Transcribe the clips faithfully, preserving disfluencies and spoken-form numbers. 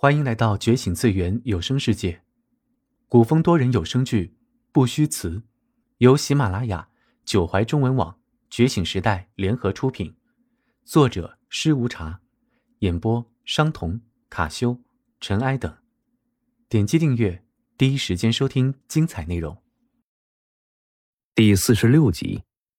欢迎来到觉醒次元有声世界，古风多人有声剧《不虚词》，由喜马拉雅、九怀中文网、觉醒时代联合出品，作者施无茶，演播商童、卡修、尘埃等。点击订阅，第一时间收听精彩内容。 第四十六集。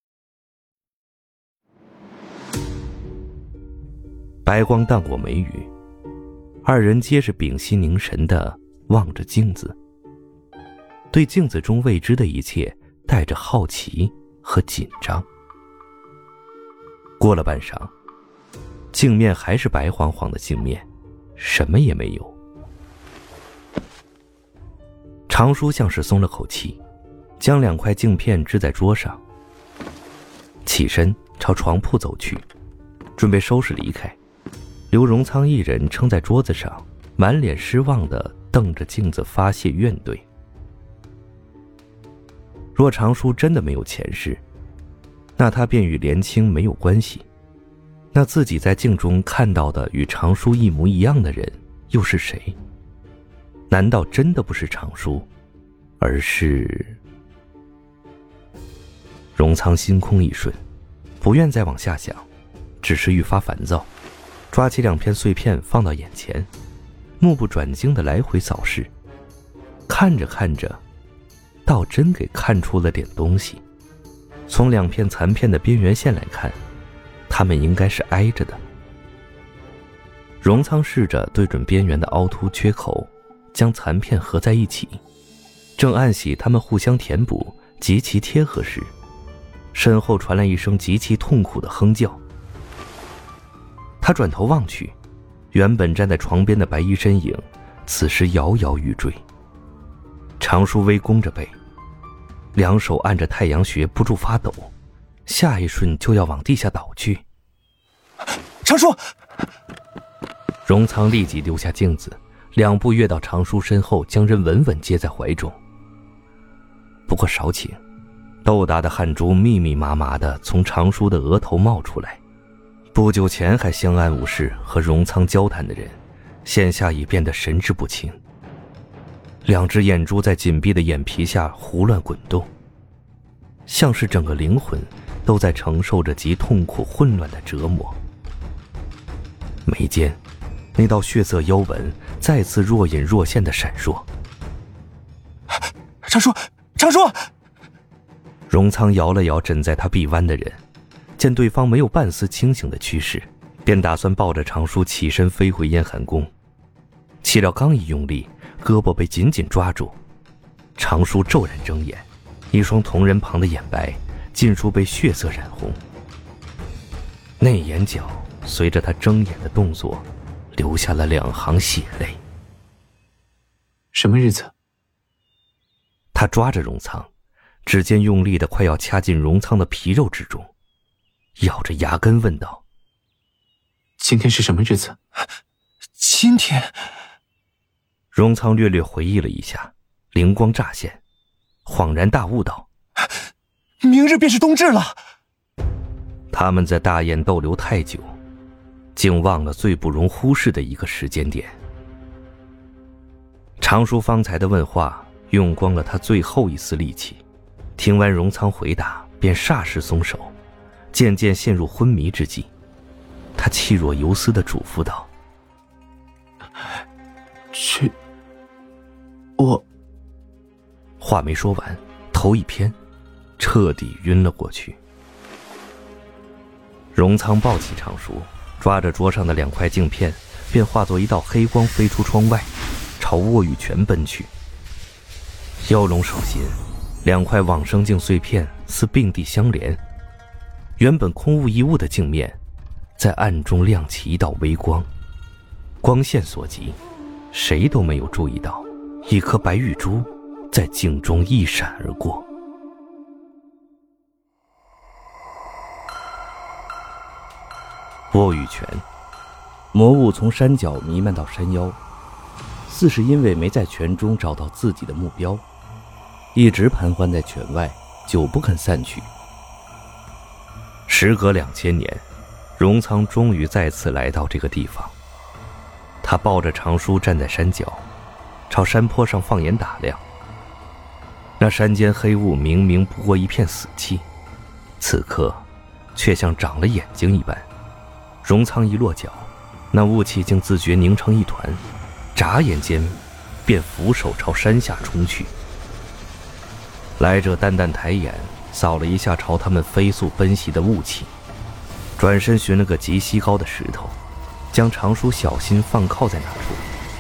白光荡过眉宇，二人皆是屏息凝神地望着镜子，对镜子中未知的一切带着好奇和紧张。过了半晌，镜面还是白晃晃的镜面，什么也没有。常叔像是松了口气，将两块镜片支在桌上，起身朝床铺走去，准备收拾离开。刘荣仓一人撑在桌子上，满脸失望地瞪着镜子发泄怨怼。若常叔真的没有前世，那他便与连青没有关系。那自己在镜中看到的与常叔一模一样的人又是谁？难道真的不是常叔，而是……荣仓心空一瞬，不愿再往下想，只是愈发烦躁，抓起两片碎片放到眼前，目不转睛地来回扫视，看着看着，倒真给看出了点东西。从两片残片的边缘线来看，它们应该是挨着的。荣仓试着对准边缘的凹凸缺口，将残片合在一起，正暗喜它们互相填补，极其贴合时，身后传来一声极其痛苦的哼叫。他转头望去，原本站在床边的白衣身影，此时摇摇欲坠。常叔微弓着背，两手按着太阳穴不住发抖，下一瞬就要往地下倒去。 常叔！ 荣仓立即丢下镜子，两步跃到常叔身后，将人稳稳接在怀中。不过少顷，豆大的汗珠密密麻麻地从常叔的额头冒出来。不久前还相安无事和荣仓交谈的人，现下已变得神志不清，两只眼珠在紧闭的眼皮下胡乱滚动，像是整个灵魂都在承受着极痛苦混乱的折磨。眉间那道血色妖纹再次若隐若现的闪烁。 常叔，常叔！ 荣仓摇了摇枕在他臂弯的人，见对方没有半丝清醒的趋势，便打算抱着常叔起身飞回燕寒宫。岂料刚一用力，胳膊被紧紧抓住，常叔骤然睁眼，一双瞳仁旁的眼白尽数被血色染红，内眼角随着他睁眼的动作流下了两行血泪。 什么日子？ 他抓着荣仓，指尖用力的快要掐进荣仓的皮肉之中，咬着牙根问道： 今天是什么日子？ 今天。 荣仓略略回忆了一下，灵光乍现，恍然大悟道： 明日便是冬至了。 他们在大雁逗留太久，竟忘了最不容忽视的一个时间点。常叔方才的问话用光了他最后一丝力气，听完荣仓回答，便霎时松手，渐渐陷入昏迷之际，他气若游丝地嘱咐道： 去我…… 话没说完，头一偏，彻底晕了过去。荣仓抱起常叔，抓着桌上的两块镜片，便化作一道黑光飞出窗外，朝卧玉泉奔去。妖龙手心，两块往生镜碎片似并蒂相连，原本空无一物的镜面在暗中亮起一道微光，光线所及，谁都没有注意到一颗白玉珠在镜中一闪而过。卧玉泉， 魔物从山脚弥漫到山腰，似是因为没在泉中找到自己的目标，一直盘桓在泉外，久不肯散去。 时隔两千年，荣仓终于再次来到这个地方。 他抱着长书站在山脚，朝山坡上放眼打量。那山间黑雾明明不过一片死气，此刻却像长了眼睛一般。荣仓一落脚，那雾气竟自觉凝成一团，眨眼间便俯首朝山下冲去。来者淡淡抬眼扫了一下朝他们飞速奔袭的雾气，转身寻了个极稀高的石头，将长书小心放靠在那处。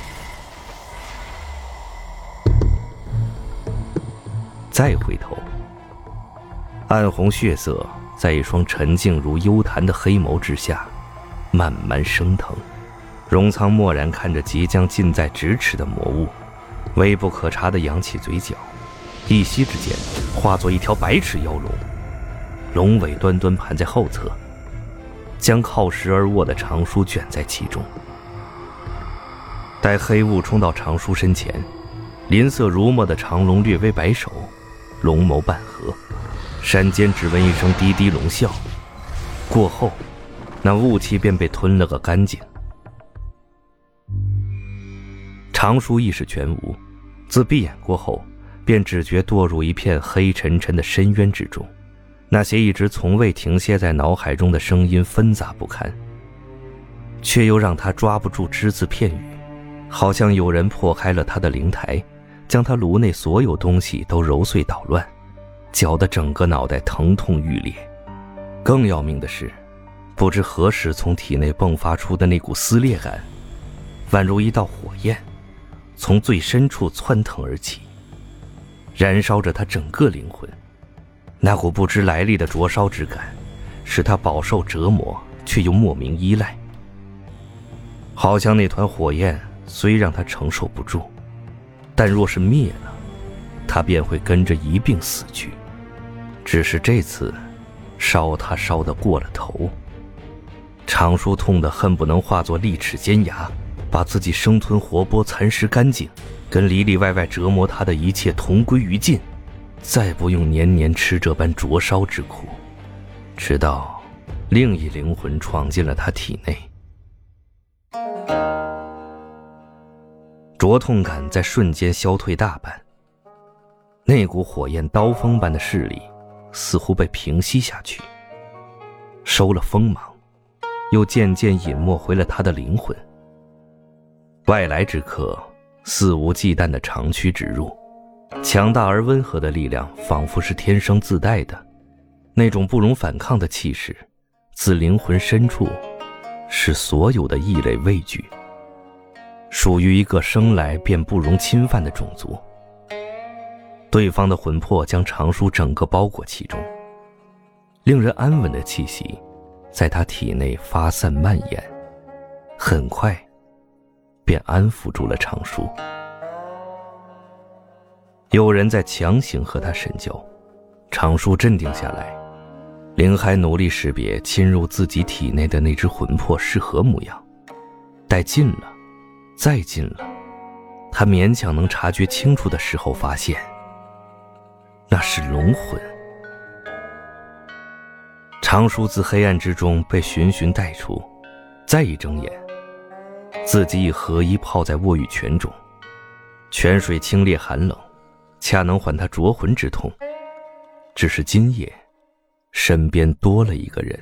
再回头，暗红血色在一双沉静如幽潭的黑眸之下慢慢升腾。荣仓默然看着即将近在咫尺的魔物，微不可察地扬起嘴角，一息之间化作一条百尺妖龙，龙尾端端盘在后侧，将靠石而卧的长书卷在其中。待黑雾冲到长书身前，鳞色如墨的长龙略微摆手，龙眸半合，山间只闻一声低低龙啸，过后那雾气便被吞了个干净。长书意识全无，自闭眼过后便只觉堕入一片黑沉沉的深渊之中，那些一直从未停歇在脑海中的声音纷杂不堪，却又让他抓不住只字片语，好像有人破开了他的灵台，将他颅内所有东西都揉碎捣乱，搅得整个脑袋疼痛欲裂。更要命的是，不知何时从体内迸发出的那股撕裂感，宛如一道火焰，从最深处窜腾而起，燃烧着他整个灵魂。那股不知来历的灼烧之感，使他饱受折磨，却又莫名依赖。好像那团火焰虽让他承受不住，但若是灭了，他便会跟着一并死去。只是这次烧他烧得过了头，长书痛得恨不能化作利齿尖牙，把自己生吞活剥蚕食干净，跟里里外外折磨他的一切同归于尽，再不用年年吃这般灼烧之苦。直到另一灵魂闯进了他体内，灼痛感在瞬间消退大半，那股火焰刀锋般的势力似乎被平息下去，收了锋芒，又渐渐隐没回了他的灵魂。外来之客肆无忌惮地长驱直入，强大而温和的力量仿佛是天生自带的，那种不容反抗的气势，自灵魂深处使所有的异类畏惧，属于一个生来便不容侵犯的种族。对方的魂魄将长书整个包裹其中，令人安稳的气息在他体内发散蔓延，很快便安抚住了长书。有人在强行和他神交，长书镇定下来，灵还努力识别侵入自己体内的那只魂魄是何模样。待近了，再近了，他勉强能察觉清楚的时候，发现那是龙魂。长书自黑暗之中被循循带出，再一睁眼，自己已合衣泡在沃玉泉中，泉水清冽寒冷，恰能缓他灼魂之痛。只是今夜身边多了一个人。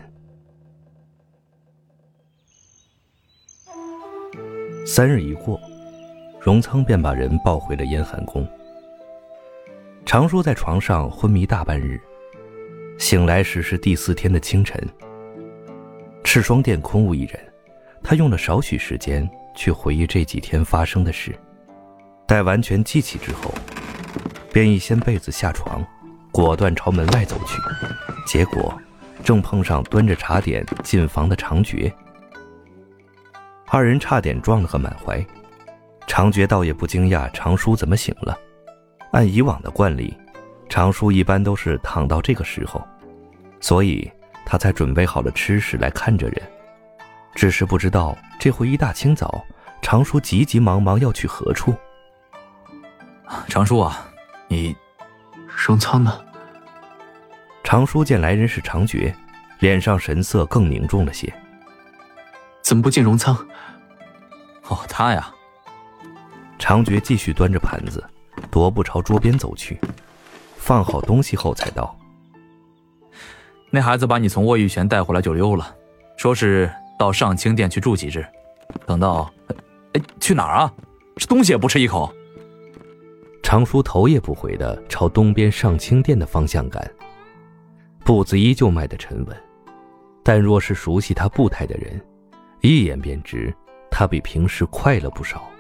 三日一过，荣仓便把人抱回了燕寒宫。长书在床上昏迷大半日，醒来时是第四天的清晨。赤霜殿空无一人，他用了少许时间去回忆这几天发生的事。待完全记起之后，便一掀被子下床，果断朝门外走去。结果正碰上端着茶点进房的长觉，二人差点撞了个满怀。长觉倒也不惊讶长书怎么醒了，按以往的惯例，长书一般都是躺到这个时候，所以他才准备好了吃食来看着人。只是不知道这回一大清早，长书急急忙忙要去何处。 长书啊，你荣仓呢？ 长书见来人是长觉，脸上神色更凝重了些。 怎么不见荣仓？ 哦，他呀。 常觉继续端着盘子，踱步朝桌边走去，放好东西后才道： 那孩子把你从沃玉泉带回来就溜了，说是到上清店去住几日，等到……哎，去哪儿啊？这东西也不吃一口。 常叔头也不回地朝东边上清店的方向赶，步子依旧迈得沉稳，但若是熟悉他步态的人，一眼便知他比平时快了不少。